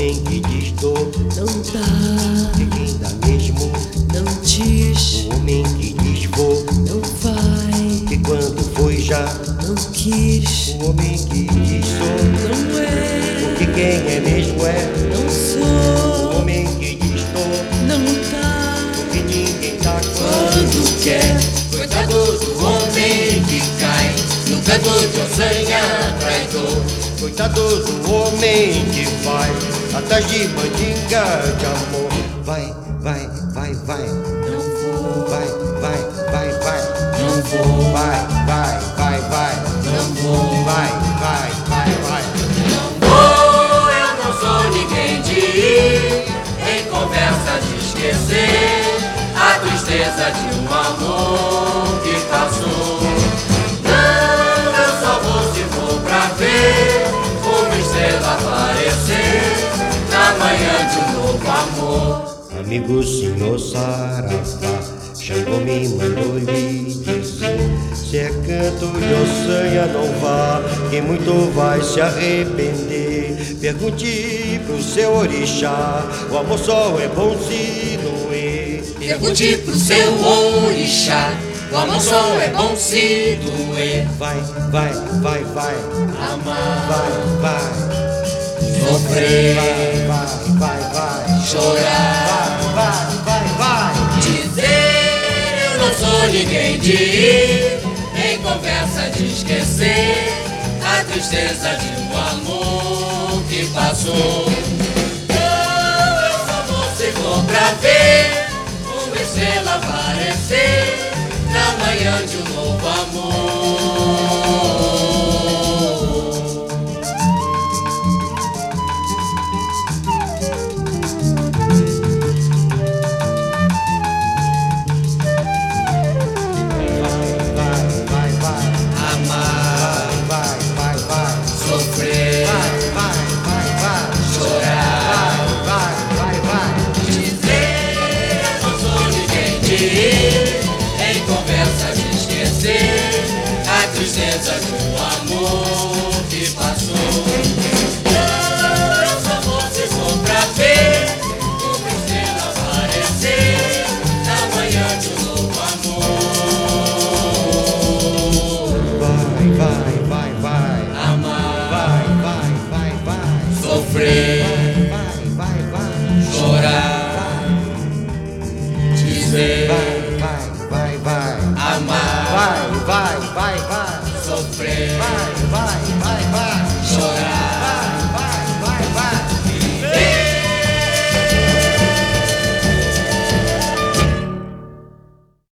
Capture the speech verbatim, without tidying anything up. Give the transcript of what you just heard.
homem que diz tô, não dá. ele ainda mesmo. Não diz, O homem que diz vou, não vai. que quando foi já. Não quis, O homem que diz sou, não é. que quem é mesmo é. Não O sou, homem que diz tô, não dá. que ninguém dá Quando quer, Coitado do homem que cai no canto de ossanha traidor. coitado do homem que vai atrás de mandinga de amor. Vai, vai, vai, vai, não vou, vai, vai, vai, vai, não vou, vai, vai, vai, vai, não vou. vai, vai, vai, vai. Oh, eu não sou ninguém de ir em conversa de esquecer a tristeza de um amor que passou. Não, eu só vou se for pra ver uma estrela aparecer na manhã de um novo amor. Amigo senhor Saravá, Xangô me mandou lhe dizer: se é canto de ossanha não vá, que muito vai se arrepender. Pergunte pro seu orixá, o amor só é bom se doer. Pergunte pro seu orixá, o amor só é bom se doer. Vai, vai, vai, vai, Amar, vai, vai, sofrer, vai, vai, vai, vai, chorar, vai, vai, vai. dizer eu não sou ninguém de ir em conversa de esquecer a tristeza de um amor que passou. Não, eu só vou se for pra ver uma estrela aparecer na manhã de um novo amor. Amar, Vai, vai, vai, sofrer, vai, vai, vai, chorar, vai, vai, vai. dizer eu não sou ninguém de ir em conversa de esquecer a tristeza de um amor que passou. Não, eu só vou se for pra ver uma estrela aparecer na manhã de um novo amor. Vai, vai, vai, vai. Amar, Vai, vai, vai, vai. sofrer, Vai, vai, vai. chorar, dizer, Vai, vai, vai, vai. amar, Vai, vai, vai, vai. sofrer, Vai, vai, vai, vai. chorar.